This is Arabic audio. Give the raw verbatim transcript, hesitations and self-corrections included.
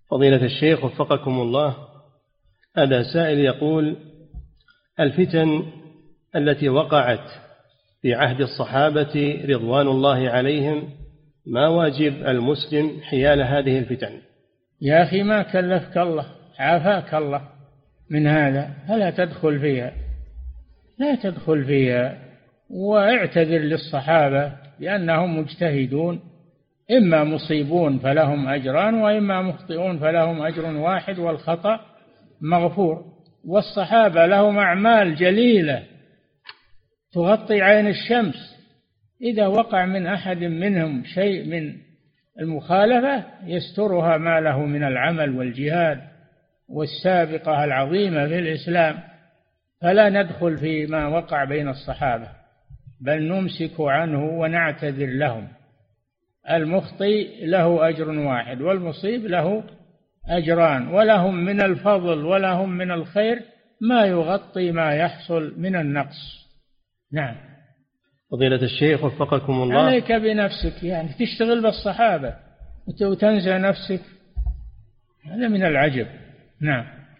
فضيلة الشيخ وفقكم الله، هذا سائل يقول: الفتن التي وقعت في عهد الصحابة رضوان الله عليهم، ما واجب المسلم حيال هذه الفتن؟ يا أخي ما كلفك الله، عافاك الله من هذا، فلا تدخل فيها، لا تدخل فيها، واعتذر للصحابة لأنهم مجتهدون، إما مصيبون فلهم أجران، وإما مخطئون فلهم أجر واحد والخطأ مغفور. والصحابة لهم أعمال جليلة تغطي عين الشمس، إذا وقع من أحد منهم شيء من المخالفة يسترها ما له من العمل والجهاد والسابقة العظيمة في الإسلام. فلا ندخل فيما وقع بين الصحابة، بل نمسك عنه ونعتذر لهم. المخطئ له أجر واحد والمصيب له أجران، ولهم من الفضل ولهم من الخير ما يغطي ما يحصل من النقص. نعم. فضيلة الشيخ وفقكم الله، عليك بنفسك، يعني تشتغل بالصحابة وتنسى نفسك، هذا من العجب. نعم.